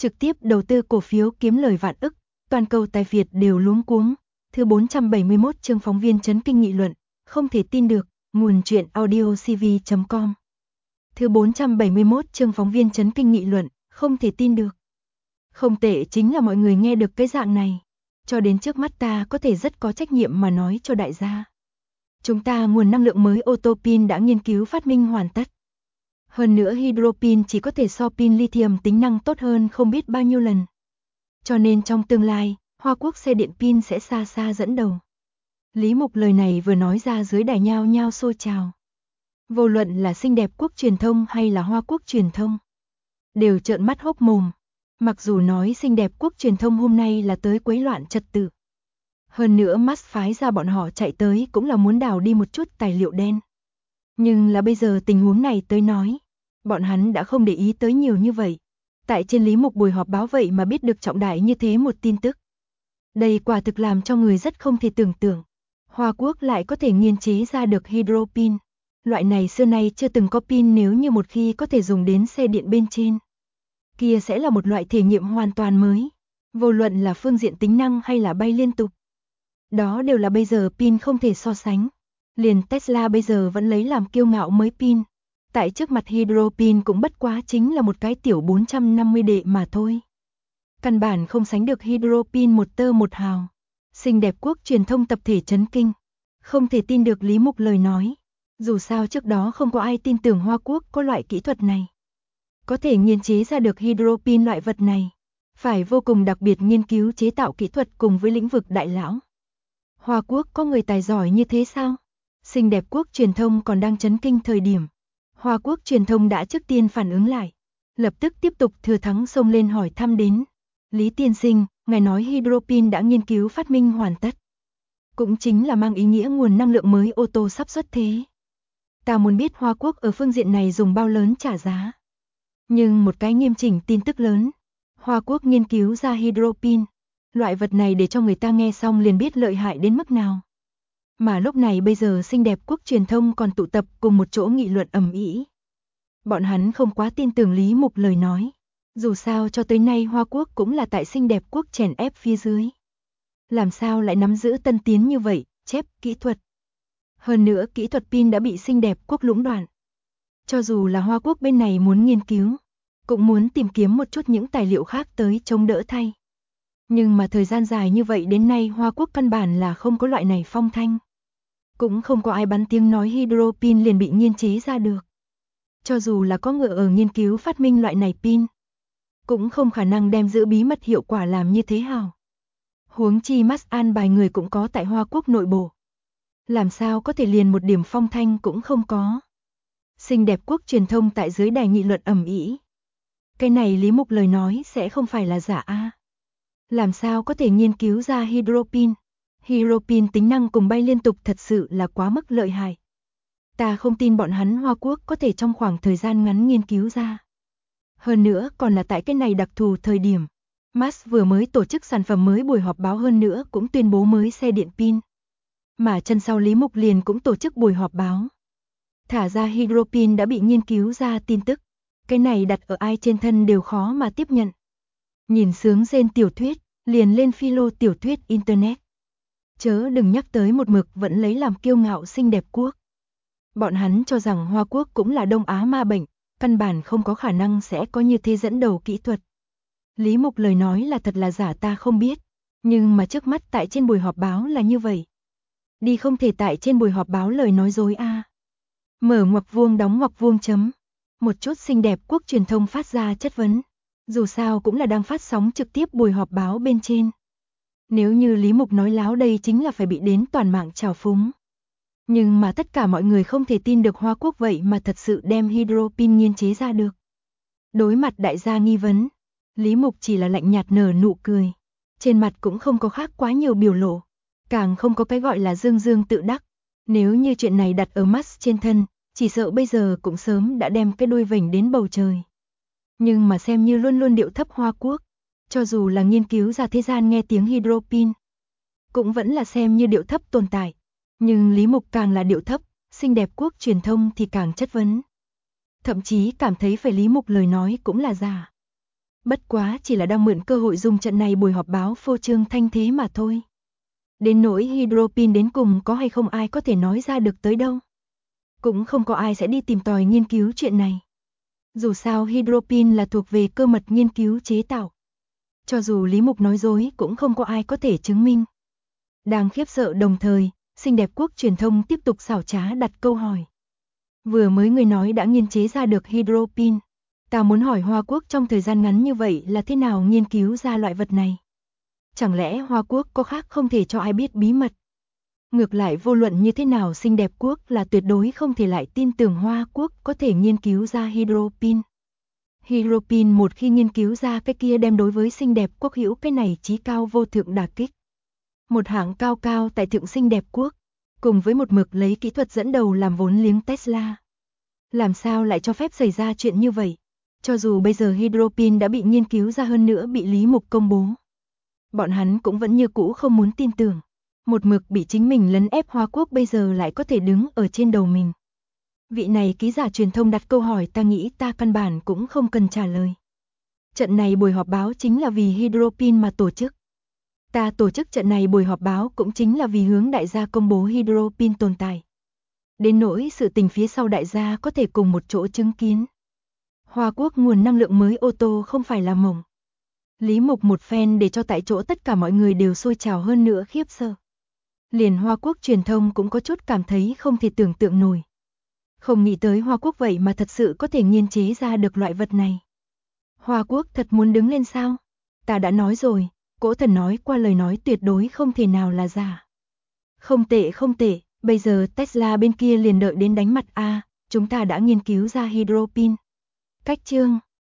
trực tiếp đầu tư cổ phiếu kiếm lời vạn ức, toàn cầu tài Việt đều luống cuống. Thứ 471 chương phóng viên chấn kinh nghị luận, không thể tin được, nguồn truyện audiocv.com. Thứ 471 chương phóng viên chấn kinh nghị luận, không thể tin được. Không tệ chính là mọi người nghe được cái dạng này. Cho đến trước mắt ta có thể rất có trách nhiệm mà nói cho đại gia. Chúng ta nguồn năng lượng mới ô tô pin đã nghiên cứu phát minh hoàn tất. Hơn nữa hydro pin chỉ có thể so pin lithium tính năng tốt hơn không biết bao nhiêu lần. Cho nên trong tương lai, Hoa Quốc xe điện pin sẽ xa xa dẫn đầu. Lý Mục lời này vừa nói ra dưới đài nhao nhao xôi trào. Vô luận là xinh đẹp quốc truyền thông hay là Hoa Quốc truyền thông, đều trợn mắt hốc mồm. Mặc dù nói xinh đẹp quốc truyền thông hôm nay là tới quấy loạn trật tự. Hơn nữa Musk phái ra bọn họ chạy tới cũng là muốn đào đi một chút tài liệu đen. Nhưng là bây giờ tình huống này tới nói, bọn hắn đã không để ý tới nhiều như vậy. Tại trên Lý Mục buổi họp báo vậy mà biết được trọng đại như thế một tin tức. Đây quả thực làm cho người rất không thể tưởng tượng. Hoa Quốc lại có thể nghiên chế ra được hydro pin. Loại này xưa nay chưa từng có pin, nếu như một khi có thể dùng đến xe điện bên trên, kia sẽ là một loại thể nghiệm hoàn toàn mới. Vô luận là phương diện tính năng hay là bay liên tục, đó đều là bây giờ pin không thể so sánh. Liền Tesla bây giờ vẫn lấy làm kiêu ngạo mới pin. Tại trước mặt hydro pin cũng bất quá chính là một cái tiểu 450 đệ mà thôi. Căn bản không sánh được hydro pin một tơ một hào. Xinh đẹp quốc truyền thông tập thể chấn kinh. Không thể tin được Lý Mục lời nói. Dù sao trước đó không có ai tin tưởng Hoa Quốc có loại kỹ thuật này. Có thể nghiên chế ra được hydro pin loại vật này. Phải vô cùng đặc biệt nghiên cứu chế tạo kỹ thuật cùng với lĩnh vực đại lão. Hoa Quốc có người tài giỏi như thế sao? Xinh đẹp quốc truyền thông còn đang chấn kinh thời điểm. Hoa Quốc truyền thông đã trước tiên phản ứng lại. Lập tức tiếp tục thừa thắng xông lên hỏi thăm đến. Lý tiên sinh, ngài nói hydro pin đã nghiên cứu phát minh hoàn tất. Cũng chính là mang ý nghĩa nguồn năng lượng mới ô tô sắp xuất thế. Ta muốn biết Hoa Quốc ở phương diện này dùng bao lớn trả giá. Nhưng một cái nghiêm chỉnh tin tức lớn. Hoa Quốc nghiên cứu ra hydro pin. Loại vật này để cho người ta nghe xong liền biết lợi hại đến mức nào. Mà lúc này bây giờ xinh đẹp quốc truyền thông còn tụ tập cùng một chỗ nghị luận ầm ĩ. Bọn hắn không quá tin tưởng Lý Mục lời nói. Dù sao cho tới nay Hoa Quốc cũng là tại xinh đẹp quốc chèn ép phía dưới. Làm sao lại nắm giữ tân tiến như vậy, chép kỹ thuật. Hơn nữa kỹ thuật pin đã bị xinh đẹp quốc lũng đoạn. Cho dù là Hoa Quốc bên này muốn nghiên cứu, cũng muốn tìm kiếm một chút những tài liệu khác tới chống đỡ thay. Nhưng mà thời gian dài như vậy đến nay Hoa Quốc căn bản là không có loại này phong thanh. Cũng không có ai bắn tiếng nói hydro pin liền bị nghiên chế ra được. Cho dù là có người ở nghiên cứu phát minh loại này pin, cũng không khả năng đem giữ bí mật hiệu quả làm như thế hào. Huống chi Musk an bài người cũng có tại Hoa Quốc nội bộ. Làm sao có thể liền một điểm phong thanh cũng không có. Xinh đẹp quốc truyền thông tại dưới đài nghị luận ầm ĩ. Cái này Lý Mục lời nói sẽ không phải là giả a? Làm sao có thể nghiên cứu ra hydro pin? Hydro pin tính năng cùng bay liên tục thật sự là quá mức lợi hại. Ta không tin bọn hắn Hoa Quốc có thể trong khoảng thời gian ngắn nghiên cứu ra. Hơn nữa còn là tại cái này đặc thù thời điểm. Musk vừa mới tổ chức sản phẩm mới buổi họp báo, hơn nữa cũng tuyên bố mới xe điện pin. Mà chân sau Lý Mục liền cũng tổ chức buổi họp báo. Thả ra hydro pin đã bị nghiên cứu ra tin tức. Cái này đặt ở ai trên thân đều khó mà tiếp nhận. Nhìn sướng rên tiểu thuyết, liền lên philo tiểu thuyết internet. Chớ đừng nhắc tới một mực vẫn lấy làm kiêu ngạo xinh đẹp quốc. Bọn hắn cho rằng Hoa Quốc cũng là Đông Á ma bệnh, căn bản không có khả năng sẽ có như thế dẫn đầu kỹ thuật. Lý Mục lời nói là thật là giả ta không biết, nhưng mà trước mắt tại trên buổi họp báo là như vậy. Đi không thể tại trên buổi họp báo lời nói dối a. Mở ngoặc vuông đóng ngoặc vuông chấm. Một chút xinh đẹp quốc truyền thông phát ra chất vấn. Dù sao cũng là đang phát sóng trực tiếp buổi họp báo bên trên. Nếu như Lý Mục nói láo đây chính là phải bị đến toàn mạng trào phúng. Nhưng mà tất cả mọi người không thể tin được Hoa Quốc vậy mà thật sự đem hydro pin nghiên chế ra được. Đối mặt đại gia nghi vấn, Lý Mục chỉ là lạnh nhạt nở nụ cười. Trên mặt cũng không có khác quá nhiều biểu lộ. Càng không có cái gọi là dương dương tự đắc. Nếu như chuyện này đặt ở Musk trên thân, chỉ sợ bây giờ cũng sớm đã đem cái đuôi vểnh đến bầu trời. Nhưng mà xem như luôn luôn điệu thấp Hoa Quốc, cho dù là nghiên cứu ra thế gian nghe tiếng hydro pin, cũng vẫn là xem như điệu thấp tồn tại. Nhưng Lý Mục càng là điệu thấp, xinh đẹp quốc truyền thông thì càng chất vấn. Thậm chí cảm thấy phải Lý Mục lời nói cũng là giả. Bất quá chỉ là đang mượn cơ hội dùng trận này buổi họp báo phô trương thanh thế mà thôi. Đến nỗi hydropin đến cùng có hay không ai có thể nói ra được tới đâu. Cũng không có ai sẽ đi tìm tòi nghiên cứu chuyện này. Dù sao hydropin là thuộc về cơ mật nghiên cứu chế tạo. Cho dù Lý Mục nói dối cũng không có ai có thể chứng minh. Đang khiếp sợ đồng thời, xinh đẹp quốc truyền thông tiếp tục xảo trá đặt câu hỏi. Vừa mới người nói đã nghiên chế ra được hydropin. Ta muốn hỏi Hoa Quốc trong thời gian ngắn như vậy là thế nào nghiên cứu ra loại vật này? Chẳng lẽ Hoa Quốc có khác không thể cho ai biết bí mật? Ngược lại vô luận như thế nào xinh đẹp quốc là tuyệt đối không thể lại tin tưởng Hoa Quốc có thể nghiên cứu ra hydropin. Hydropin một khi nghiên cứu ra cái kia đem đối với xinh đẹp quốc hữu cái này chí cao vô thượng đả kích. Một hãng cao cao tại thượng xinh đẹp quốc, cùng với một mực lấy kỹ thuật dẫn đầu làm vốn liếng Tesla. Làm sao lại cho phép xảy ra chuyện như vậy? Cho dù bây giờ hydropin đã bị nghiên cứu ra hơn nữa bị Lý Mục công bố. Bọn hắn cũng vẫn như cũ không muốn tin tưởng. Một mực bị chính mình lấn ép Hoa Quốc bây giờ lại có thể đứng ở trên đầu mình. Vị này ký giả truyền thông đặt câu hỏi ta nghĩ ta căn bản cũng không cần trả lời. Trận này buổi họp báo chính là vì hydropin mà tổ chức. Ta tổ chức trận này buổi họp báo cũng chính là vì hướng đại gia công bố hydropin tồn tại. Đến nỗi sự tình phía sau đại gia có thể cùng một chỗ chứng kiến. Hoa Quốc nguồn năng lượng mới ô tô không phải là mộng. Lý Mục một phen để cho tại chỗ tất cả mọi người đều sôi trào hơn nữa khiếp sợ. Liền Hoa Quốc truyền thông cũng có chút cảm thấy không thể tưởng tượng nổi. Không nghĩ tới Hoa Quốc vậy mà thật sự có thể nghiên chế ra được loại vật này. Hoa Quốc thật muốn đứng lên sao? Ta đã nói rồi, Cỗ Thần nói qua lời nói tuyệt đối không thể nào là giả. Không tệ không tệ, bây giờ Tesla bên kia liền đợi đến đánh mặt a, chúng ta đã nghiên cứu ra hydropin. Cách chương